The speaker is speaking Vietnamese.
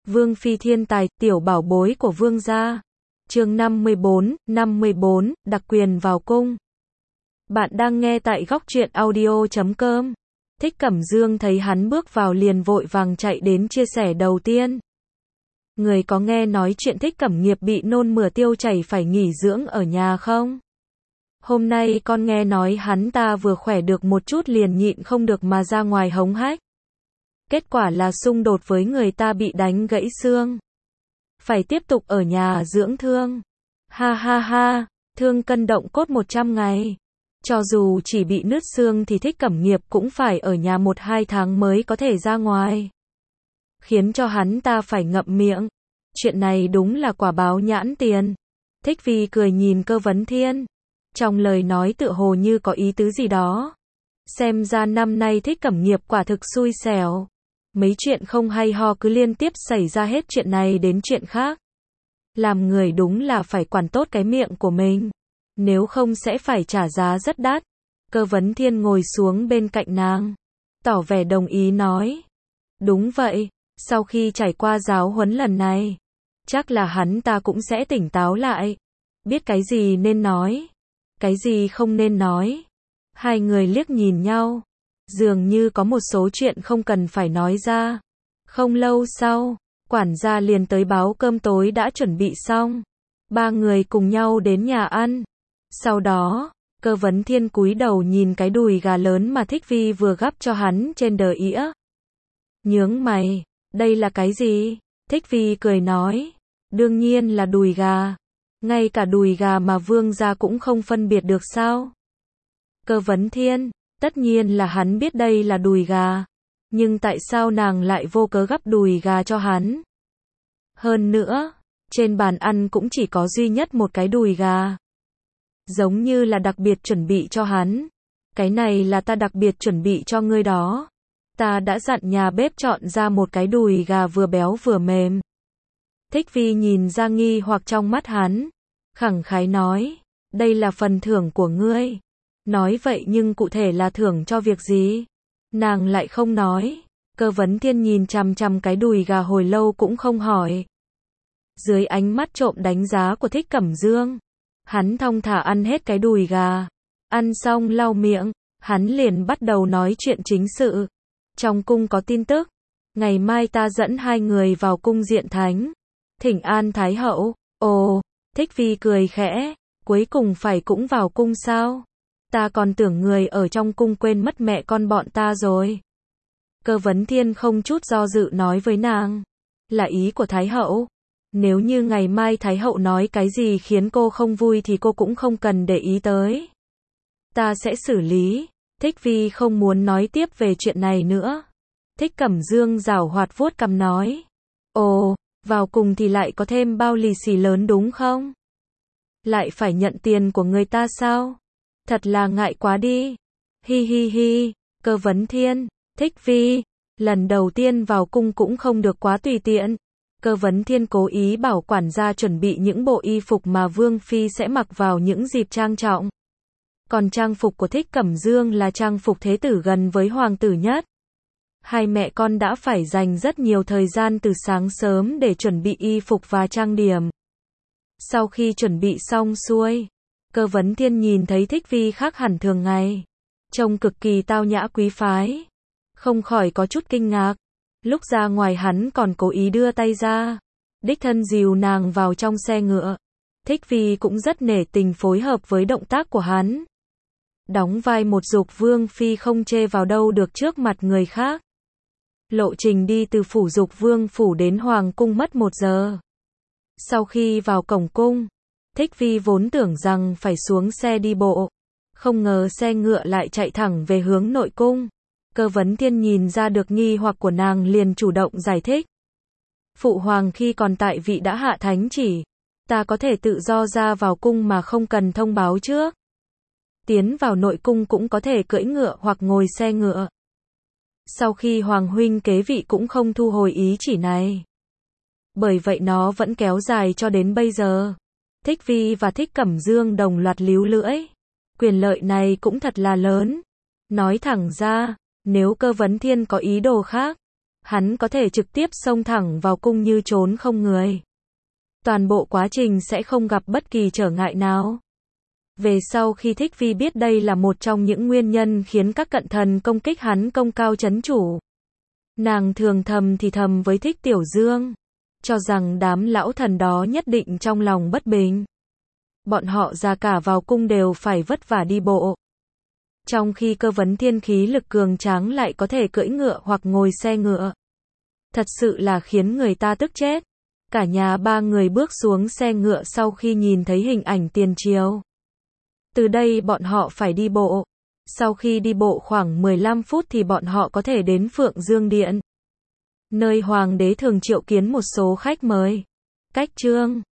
Vương phi thiên tài, tiểu bảo bối của vương gia. Chương 54, đặc quyền vào cung. Bạn đang nghe tại góc truyện audio.com. Thích Cẩm Dương thấy hắn bước vào liền vội vàng chạy đến chia sẻ đầu tiên. Người có nghe nói chuyện Thích Cẩm Nghiệp bị nôn mửa tiêu chảy phải nghỉ dưỡng ở nhà không? Hôm nay con nghe nói hắn ta vừa khỏe được một chút liền nhịn không được mà ra ngoài hống hách. Kết quả là xung đột với người ta bị đánh gãy xương. Phải tiếp tục ở nhà dưỡng thương. Ha ha ha, thương cân động cốt 100 ngày. Cho dù chỉ bị nứt xương thì Thích Cẩm Nghiệp cũng phải ở nhà 1-2 tháng mới có thể ra ngoài. Khiến cho hắn ta phải ngậm miệng. Chuyện này đúng là quả báo nhãn tiền. Thích Vi cười nhìn Cơ Vấn Thiên. Trong lời nói tựa hồ như có ý tứ gì đó. Xem ra năm nay Thích Cẩm Nghiệp quả thực xui xẻo. Mấy chuyện không hay ho cứ liên tiếp xảy ra hết chuyện này đến chuyện khác. Làm người đúng là phải quản tốt cái miệng của mình. Nếu không sẽ phải trả giá rất đắt. Cơ Vấn Thiên ngồi xuống bên cạnh nàng. Tỏ vẻ đồng ý nói. Đúng vậy, sau khi trải qua giáo huấn lần này, chắc là hắn ta cũng sẽ tỉnh táo lại. Biết cái gì nên nói, cái gì không nên nói. Hai người liếc nhìn nhau. Dường như có một số chuyện không cần phải nói ra. Không lâu sau, quản gia liền tới báo cơm tối đã chuẩn bị xong. Ba người cùng nhau đến nhà ăn. Sau đó, Cơ Vấn Thiên cúi đầu nhìn cái đùi gà lớn mà Thích Vi vừa gắp cho hắn trên đờ ĩa. Nhướng mày, đây là cái gì? Thích Vi cười nói, đương nhiên là đùi gà. Ngay cả đùi gà mà vương gia cũng không phân biệt được sao? Cơ Vấn Thiên, tất nhiên là hắn biết đây là đùi gà. Nhưng tại sao nàng lại vô cớ gắp đùi gà cho hắn? Hơn nữa, trên bàn ăn cũng chỉ có duy nhất một cái đùi gà. Giống như là đặc biệt chuẩn bị cho hắn. Cái này là ta đặc biệt chuẩn bị cho ngươi đó. Ta đã dặn nhà bếp chọn ra một cái đùi gà vừa béo vừa mềm. Thích Vi nhìn ra nghi hoặc trong mắt hắn. Khẳng khái nói, đây là phần thưởng của ngươi. Nói vậy nhưng cụ thể là thưởng cho việc gì? Nàng lại không nói. Cơ Vấn Thiên nhìn chằm chằm cái đùi gà hồi lâu cũng không hỏi. Dưới ánh mắt trộm đánh giá của Thích Cẩm Dương, hắn thong thả ăn hết cái đùi gà. Ăn xong lau miệng, hắn liền bắt đầu nói chuyện chính sự. Trong cung có tin tức, ngày mai ta dẫn hai người vào cung Diện Thánh, thỉnh an Thái hậu. Ồ, Thích Vi cười khẽ, cuối cùng phải cũng vào cung sao? Ta còn tưởng người ở trong cung quên mất mẹ con bọn ta rồi. Cơ Vấn Thiên không chút do dự nói với nàng, là ý của Thái hậu. Nếu như ngày mai Thái hậu nói cái gì khiến cô không vui thì cô cũng không cần để ý tới. Ta sẽ xử lý. Thích Vi không muốn nói tiếp về chuyện này nữa. Thích Cẩm Dương giảo hoạt vuốt cằm nói. Ồ, vào cùng thì lại có thêm bao lì xì lớn đúng không? Lại phải nhận tiền của người ta sao? Thật là ngại quá đi. Hi hi hi, Cơ Vấn Thiên, Thích Vi, lần đầu tiên vào cung cũng không được quá tùy tiện. Cơ Vấn Thiên cố ý bảo quản gia chuẩn bị những bộ y phục mà Vương Phi sẽ mặc vào những dịp trang trọng. Còn trang phục của Thích Cẩm Dương là trang phục thế tử gần với hoàng tử nhất. Hai mẹ con đã phải dành rất nhiều thời gian từ sáng sớm để chuẩn bị y phục và trang điểm. Sau khi chuẩn bị xong xuôi, Cơ Vấn Thiên nhìn thấy Thích Vi khác hẳn thường ngày. Trông cực kỳ tao nhã quý phái. Không khỏi có chút kinh ngạc. Lúc ra ngoài hắn còn cố ý đưa tay ra. Đích thân dìu nàng vào trong xe ngựa. Thích Vi cũng rất nể tình phối hợp với động tác của hắn. Đóng vai một dục vương phi không chê vào đâu được trước mặt người khác. Lộ trình đi từ phủ dục vương phủ đến hoàng cung mất 1 giờ. Sau khi vào cổng cung, Thích Vi vốn tưởng rằng phải xuống xe đi bộ. Không ngờ xe ngựa lại chạy thẳng về hướng nội cung. Cơ Vấn Thiên nhìn ra được nghi hoặc của nàng liền chủ động giải thích. Phụ hoàng khi còn tại vị đã hạ thánh chỉ. Ta có thể tự do ra vào cung mà không cần thông báo trước. Tiến vào nội cung cũng có thể cưỡi ngựa hoặc ngồi xe ngựa. Sau khi hoàng huynh kế vị cũng không thu hồi ý chỉ này. Bởi vậy nó vẫn kéo dài cho đến bây giờ. Thích Vi và Thích Cẩm Dương đồng loạt líu lưỡi. Quyền lợi này cũng thật là lớn. Nói thẳng ra, nếu Cơ Vấn Thiên có ý đồ khác, hắn có thể trực tiếp xông thẳng vào cung như trốn không người. Toàn bộ quá trình sẽ không gặp bất kỳ trở ngại nào. Về sau khi Thích Phi biết đây là một trong những nguyên nhân khiến các cận thần công kích hắn công cao trấn chủ. Nàng thường thầm thì thầm với Thích Tiểu Dương, cho rằng đám lão thần đó nhất định trong lòng bất bình. Bọn họ ra cả vào cung đều phải vất vả đi bộ. Trong khi Cơ Vấn Thiên khí lực cường tráng lại có thể cưỡi ngựa hoặc ngồi xe ngựa. Thật sự là khiến người ta tức chết. Cả nhà ba người bước xuống xe ngựa sau khi nhìn thấy hình ảnh tiền triều. Từ đây bọn họ phải đi bộ. Sau khi đi bộ khoảng 15 phút thì bọn họ có thể đến Phượng Dương Điện, nơi hoàng đế thường triệu kiến một số khách mời. Cách chương